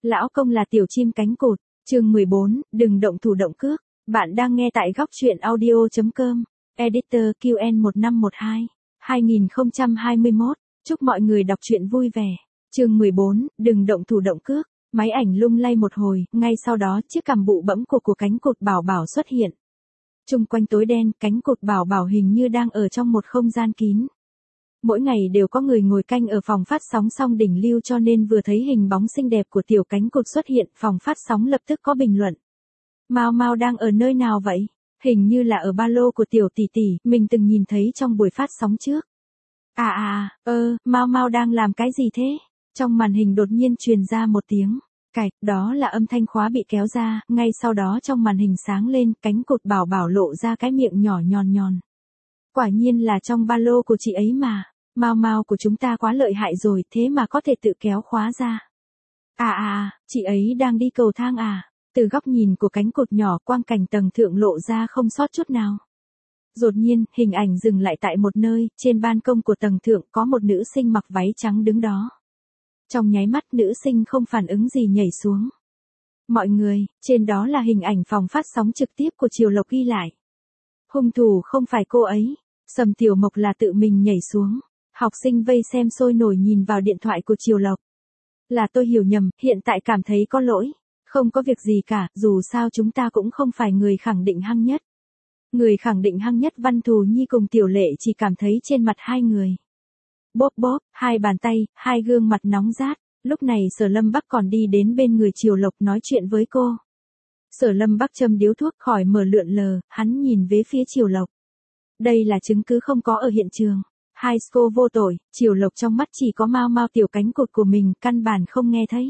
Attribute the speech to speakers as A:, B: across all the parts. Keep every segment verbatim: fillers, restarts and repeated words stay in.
A: Lão công là tiểu chim cánh cụt, chương mười bốn, đừng động thủ động cước. Bạn đang nghe tại góc truyện audio chấm com, editor Q N một năm một hai, hai nghìn không trăm hai mươi mốt. Chúc mọi người đọc truyện vui vẻ. Chương mười bốn, đừng động thủ động cước. Máy ảnh lung lay một hồi, ngay sau đó chiếc cằm bụ bẫm của của cánh cụt bảo bảo xuất hiện. Chung quanh tối đen, cánh cụt bảo bảo hình như đang ở trong một không gian kín. Mỗi ngày đều có người ngồi canh ở phòng phát sóng song đỉnh lưu, cho nên vừa thấy hình bóng xinh đẹp của tiểu cánh cụt xuất hiện, phòng phát sóng lập tức có bình luận. Mao Mao đang ở nơi nào vậy? Hình như là ở ba lô của tiểu tỷ tỷ, mình từng nhìn thấy trong buổi phát sóng trước. À à, ơ, Mao Mao đang làm cái gì thế? Trong màn hình đột nhiên truyền ra một tiếng cạch, đó là âm thanh khóa bị kéo ra, ngay sau đó trong màn hình sáng lên, cánh cụt bảo bảo lộ ra cái miệng nhỏ nhòn nhòn. Quả nhiên là trong ba lô của chị ấy mà. Mao Mao của chúng ta quá lợi hại rồi, thế mà có thể tự kéo khóa ra. À à, chị ấy đang đi cầu thang à? Từ góc nhìn của cánh cụt nhỏ, quang cảnh tầng thượng lộ ra không sót chút nào. Đột nhiên, hình ảnh dừng lại tại một nơi, trên ban công của tầng thượng có một nữ sinh mặc váy trắng đứng đó. Trong nháy mắt, nữ sinh không phản ứng gì nhảy xuống. Mọi người, trên đó là hình ảnh phòng phát sóng trực tiếp của Triều Lộc ghi lại. Hung thủ không phải cô ấy, Sầm Tiểu Mộc là tự mình nhảy xuống. Học sinh vây xem sôi nổi nhìn vào điện thoại của Triều Lộc. Là tôi hiểu nhầm, hiện tại cảm thấy có lỗi. Không có việc gì cả, dù sao chúng ta cũng không phải người khẳng định hăng nhất. Người khẳng định hăng nhất Văn Thù Nhi cùng Tiểu Lệ chỉ cảm thấy trên mặt hai người. Bóp bóp, hai bàn tay, hai gương mặt nóng rát. Lúc này Sở Lâm Bắc còn đi đến bên người Triều Lộc nói chuyện với cô. Sở Lâm Bắc châm điếu thuốc khỏi mở lượn lờ, hắn nhìn về phía Triều Lộc. Đây là chứng cứ không có ở hiện trường. Hai cô vô tội, Triều Lộc trong mắt chỉ có Mao Mao tiểu cánh cụt của mình, căn bản không nghe thấy.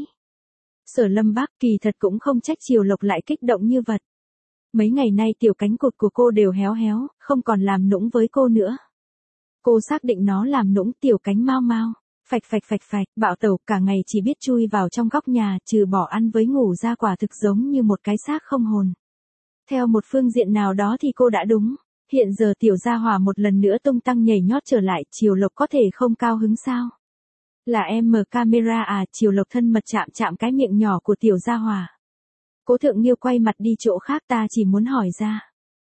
A: Sở Lâm Bắc kỳ thật cũng không trách Triều Lộc lại kích động như vậy. Mấy ngày nay tiểu cánh cụt của cô đều héo héo, không còn làm nũng với cô nữa. Cô xác định nó làm nũng tiểu cánh Mao Mao. Phạch phạch phạch phạch, bạo tẩu cả ngày chỉ biết chui vào trong góc nhà, trừ bỏ ăn với ngủ ra quả thực giống như một cái xác không hồn. Theo một phương diện nào đó thì cô đã đúng. Hiện giờ tiểu gia hỏa một lần nữa tung tăng nhảy nhót trở lại, Triều Lộc có thể không cao hứng sao? Là em mở camera à? Triều Lộc thân mật chạm chạm cái miệng nhỏ của tiểu gia hỏa. Cố Thượng Nghiêu quay mặt đi chỗ khác, ta chỉ muốn hỏi ra.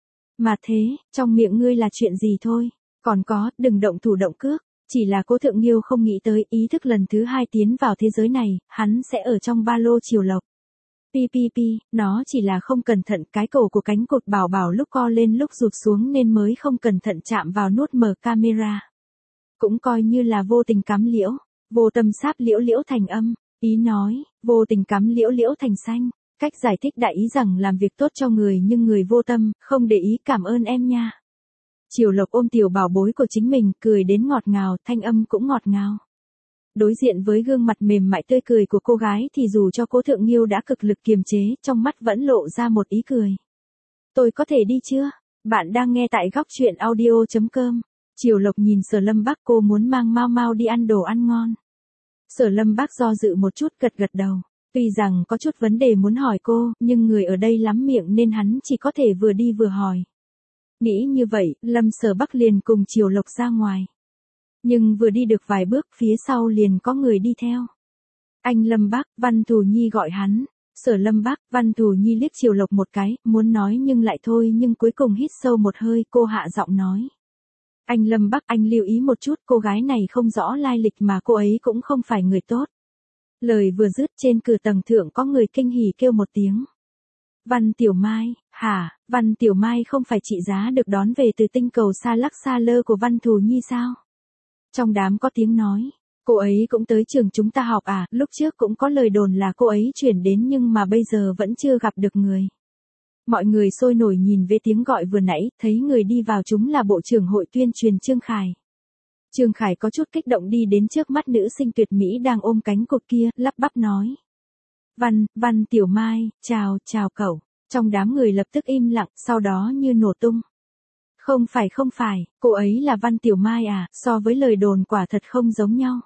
A: Mà thế, trong miệng ngươi là chuyện gì thôi? Còn có, đừng động thủ động cước. Chỉ là Cố Thượng Nghiêu không nghĩ tới ý thức lần thứ hai tiến vào thế giới này, hắn sẽ ở trong ba lô Triều Lộc. Pi pi pi, nó chỉ là không cẩn thận, cái cổ của cánh cụt bảo bảo lúc co lên lúc rụt xuống nên mới không cẩn thận chạm vào nút mở camera. Cũng coi như là vô tình cắm liễu, vô tâm sáp liễu liễu thành âm, ý nói, vô tình cắm liễu liễu thành xanh. Cách giải thích đại ý rằng làm việc tốt cho người nhưng người vô tâm, không để ý, cảm ơn em nha. Triều Lộc ôm tiểu bảo bối của chính mình, cười đến ngọt ngào, thanh âm cũng ngọt ngào. Đối diện với gương mặt mềm mại tươi cười của cô gái thì dù cho Cố Thượng Nghiêu đã cực lực kiềm chế, trong mắt vẫn lộ ra một ý cười. Tôi có thể đi chưa? Bạn đang nghe tại góc truyện audio chấm com. Triều Lộc nhìn Sở Lâm Bắc, cô muốn mang Mao Mao đi ăn đồ ăn ngon. Sở Lâm Bắc do dự một chút, gật gật đầu. Tuy rằng có chút vấn đề muốn hỏi cô, nhưng người ở đây lắm miệng nên hắn chỉ có thể vừa đi vừa hỏi. Nghĩ như vậy, Lâm Sở Bắc liền cùng Triều Lộc ra ngoài. Nhưng vừa đi được vài bước, phía sau liền có người đi theo. Anh Lâm Bắc, Văn Thù Nhi gọi hắn. Sở Lâm Bắc, Văn Thù Nhi liếc Triều Lộc một cái, muốn nói nhưng lại thôi, nhưng cuối cùng hít sâu một hơi, cô hạ giọng nói. Anh Lâm Bắc, anh lưu ý một chút, cô gái này không rõ lai lịch mà cô ấy cũng không phải người tốt. Lời vừa dứt, trên cửa tầng thượng có người kinh hỉ kêu một tiếng. Văn Tiểu Mai, hả? Văn Tiểu Mai không phải trị giá được đón về từ tinh cầu xa lắc xa lơ của Văn Thù Nhi sao? Trong đám có tiếng nói, cô ấy cũng tới trường chúng ta học à, lúc trước cũng có lời đồn là cô ấy chuyển đến nhưng mà bây giờ vẫn chưa gặp được người. Mọi người sôi nổi nhìn về tiếng gọi vừa nãy, thấy người đi vào chúng là Bộ trưởng Hội tuyên truyền Trương Khải. Trương Khải có chút kích động đi đến trước mắt nữ sinh tuyệt mỹ đang ôm cánh cụt kia, lắp bắp nói. Văn, Văn Tiểu Mai, chào, chào cậu. Trong đám người lập tức im lặng, sau đó như nổ tung. Không phải không phải, cô ấy là Văn Tiểu Mai à, so với lời đồn quả thật không giống nhau.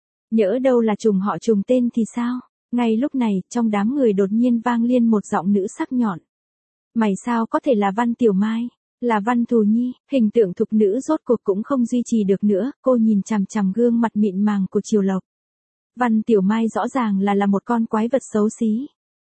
A: Nhỡ đâu là trùng họ trùng tên thì sao? Ngay lúc này, trong đám người đột nhiên vang lên một giọng nữ sắc nhọn. Mày sao có thể là Văn Tiểu Mai? Là Văn Thù Nhi, hình tượng thục nữ rốt cuộc cũng không duy trì được nữa, cô nhìn chằm chằm gương mặt mịn màng của Triều Lộc. Văn Tiểu Mai rõ ràng là là một con quái vật xấu xí.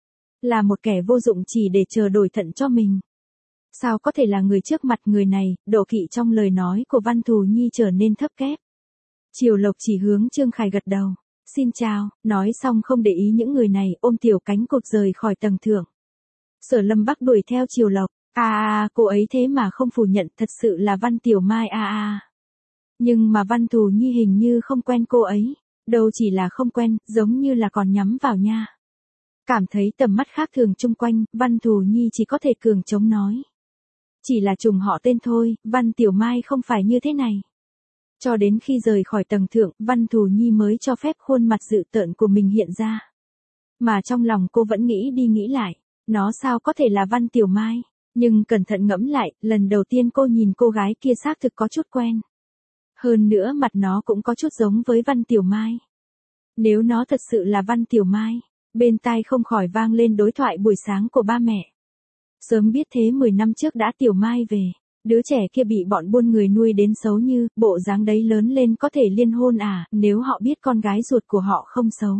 A: Là một kẻ vô dụng chỉ để chờ đổi thận cho mình. Sao có thể là người trước mặt người này, độ kỵ trong lời nói của Văn Thù Nhi trở nên thấp kép. Triều Lộc chỉ hướng Trương Khải gật đầu. Xin chào, nói xong không để ý những người này, ôm tiểu cánh cụt rời khỏi tầng thượng. Sở Lâm Bắc đuổi theo Triều Lộc. À à, cô ấy thế mà không phủ nhận thật sự là Văn Tiểu Mai à à. Nhưng mà Văn Thù Nhi hình như không quen cô ấy. Đâu chỉ là không quen, giống như là còn nhắm vào nha. Cảm thấy tầm mắt khác thường chung quanh, Văn Thù Nhi chỉ có thể cường chống nói. Chỉ là trùng họ tên thôi, Văn Tiểu Mai không phải như thế này. Cho đến khi rời khỏi tầng thượng, Văn Thù Nhi mới cho phép khuôn mặt dữ tợn của mình hiện ra. Mà trong lòng cô vẫn nghĩ đi nghĩ lại, nó sao có thể là Văn Tiểu Mai, nhưng cẩn thận ngẫm lại, lần đầu tiên cô nhìn cô gái kia xác thực có chút quen. Hơn nữa mặt nó cũng có chút giống với Văn Tiểu Mai. Nếu nó thật sự là Văn Tiểu Mai, bên tai không khỏi vang lên đối thoại buổi sáng của ba mẹ. Sớm biết thế mười năm trước đã Tiểu Mai về, đứa trẻ kia bị bọn buôn người nuôi đến xấu như, bộ dáng đấy lớn lên có thể liên hôn à, nếu họ biết con gái ruột của họ không xấu.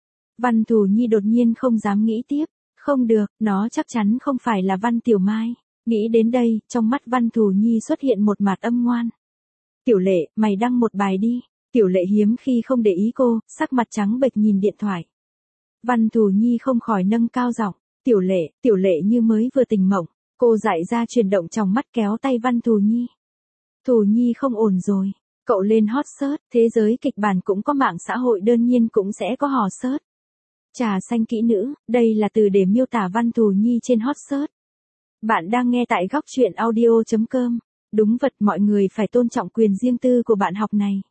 A: Văn Thù Nhi đột nhiên không dám nghĩ tiếp, không được, nó chắc chắn không phải là Văn Tiểu Mai. Nghĩ đến đây, trong mắt Văn Thù Nhi xuất hiện một mặt âm ngoan. Tiểu Lệ, mày đăng một bài đi. Tiểu Lệ hiếm khi không để ý cô, sắc mặt trắng bệch nhìn điện thoại. Văn Thù Nhi không khỏi nâng cao giọng. Tiểu Lệ, Tiểu Lệ như mới vừa tỉnh mộng. Cô dại ra chuyển động trong mắt kéo tay Văn Thù Nhi. Thù Nhi không ổn rồi. Cậu lên hot search, thế giới kịch bản cũng có mạng xã hội đương nhiên cũng sẽ có hò search. Trà xanh kỹ nữ, đây là từ để miêu tả Văn Thù Nhi trên hot search. Bạn đang nghe tại góc truyện audio chấm com. Đúng vật, mọi người phải tôn trọng quyền riêng tư của bạn học này.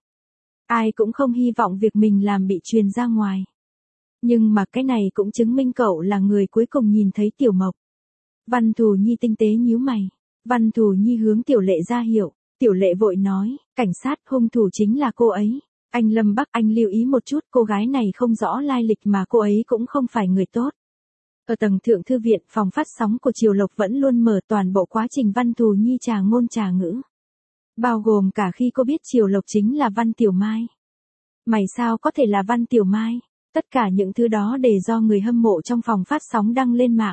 A: Ai cũng không hy vọng việc mình làm bị truyền ra ngoài. Nhưng mà cái này cũng chứng minh cậu là người cuối cùng nhìn thấy Tiểu Mộc. Văn Thù Nhi tinh tế nhíu mày. Văn Thù Nhi hướng Tiểu Lệ ra hiệu. Tiểu Lệ vội nói, cảnh sát, hung thủ chính là cô ấy. Anh Lâm Bắc, anh lưu ý một chút, cô gái này không rõ lai lịch mà cô ấy cũng không phải người tốt. Ở tầng thượng thư viện, phòng phát sóng của Triều Lộc vẫn luôn mở toàn bộ quá trình Văn Thù Nhi trà ngôn trà ngữ. Bao gồm cả khi cô biết Triều Lộc chính là Văn Tiểu Mai. Mày sao có thể là Văn Tiểu Mai? Tất cả những thứ đó để do người hâm mộ trong phòng phát sóng đăng lên mạng.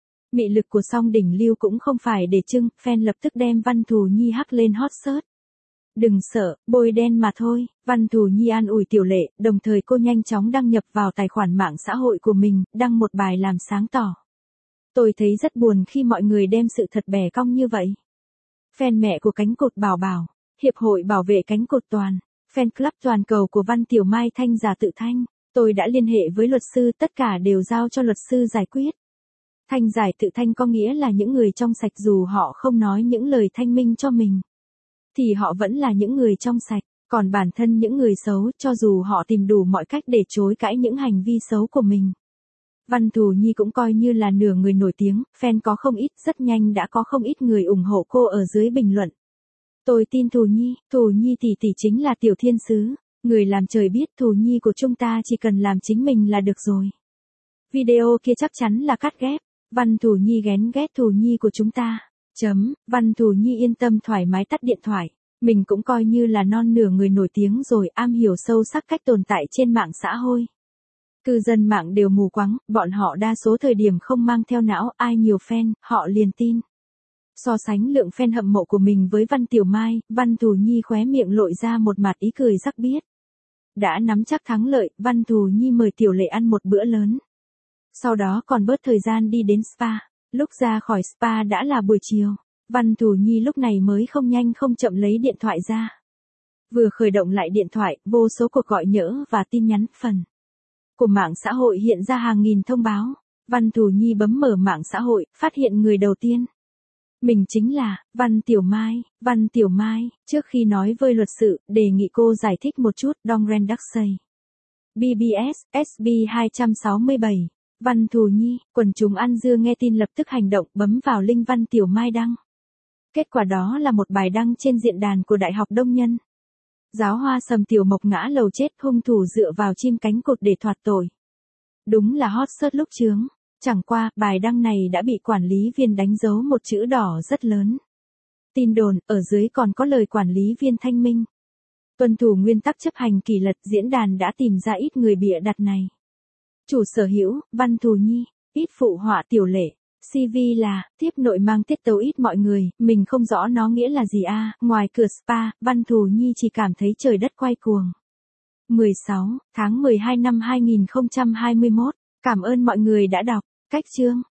A: Mị lực của Song Đỉnh Lưu cũng không phải để trưng, fan lập tức đem Văn Thù Nhi hắc lên hot search. Đừng sợ, bôi đen mà thôi, Văn Thù Nhi an ủi Tiểu Lệ, đồng thời cô nhanh chóng đăng nhập vào tài khoản mạng xã hội của mình, đăng một bài làm sáng tỏ. Tôi thấy rất buồn khi mọi người đem sự thật bẻ cong như vậy. Fan mẹ của cánh cụt bảo bảo, Hiệp hội bảo vệ cánh cụt toàn, fan club toàn cầu của Văn Tiểu Mai thanh giả tự thanh, tôi đã liên hệ với luật sư, tất cả đều giao cho luật sư giải quyết. Thanh giải tự thanh có nghĩa là những người trong sạch dù họ không nói những lời thanh minh cho mình. Thì họ vẫn là những người trong sạch, còn bản thân những người xấu cho dù họ tìm đủ mọi cách để chối cãi những hành vi xấu của mình. Văn Thù Nhi cũng coi như là nửa người nổi tiếng, fan có không ít, rất nhanh đã có không ít người ủng hộ cô ở dưới bình luận. Tôi tin Thù Nhi, Thù Nhi tỷ tỷ chính là tiểu thiên sứ, người làm trời biết Thù Nhi của chúng ta chỉ cần làm chính mình là được rồi. Video kia chắc chắn là cắt ghép, Văn Thù Nhi ghen ghét Thù Nhi của chúng ta. Chấm, Văn Thù Nhi yên tâm thoải mái tắt điện thoại, mình cũng coi như là non nửa người nổi tiếng rồi, am hiểu sâu sắc cách tồn tại trên mạng xã hội. Cư dân mạng đều mù quáng, bọn họ đa số thời điểm không mang theo não, ai nhiều fan, họ liền tin. So sánh lượng fan hâm mộ của mình với Văn Tiểu Mai, Văn Thù Nhi khóe miệng lộ ra một mặt ý cười rắc biết. Đã nắm chắc thắng lợi, Văn Thù Nhi mời Tiểu Lệ ăn một bữa lớn. Sau đó còn bớt thời gian đi đến spa. Lúc ra khỏi spa đã là buổi chiều, Văn Thù Nhi lúc này mới không nhanh không chậm lấy điện thoại ra. Vừa khởi động lại điện thoại, vô số cuộc gọi nhỡ và tin nhắn phần của mạng xã hội hiện ra hàng nghìn thông báo. Văn Thù Nhi bấm mở mạng xã hội, phát hiện người đầu tiên. Mình chính là Văn Tiểu Mai, Văn Tiểu Mai, trước khi nói với luật sự, đề nghị cô giải thích một chút, Dongren Daksey. bê bê ét, ét bê hai sáu bảy. Văn Thù Nhi, quần chúng ăn dưa nghe tin lập tức hành động, bấm vào link Văn Tiểu Mai đăng. Kết quả đó là một bài đăng trên diễn đàn của Đại học Đông Nhân. Giáo hoa Sầm Tiểu Mộc ngã lầu chết, hung thủ dựa vào chim cánh cụt để thoát tội. Đúng là hot search lúc chướng. Chẳng qua, bài đăng này đã bị quản lý viên đánh dấu một chữ đỏ rất lớn. Tin đồn, ở dưới còn có lời quản lý viên thanh minh. Tuân thủ nguyên tắc chấp hành kỷ luật, diễn đàn đã tìm ra ít người bịa đặt này. Chủ sở hữu, Văn Thù Nhi, ít phụ họa Tiểu Lệ. xê vê là, tiếp nội mang tiết tấu ít mọi người, mình không rõ nó nghĩa là gì a. Ngoài cửa spa, Văn Thù Nhi chỉ cảm thấy trời đất quay cuồng. mười sáu tháng mười hai năm hai nghìn không trăm hai mươi mốt. Cảm ơn mọi người đã đọc. Cách chương.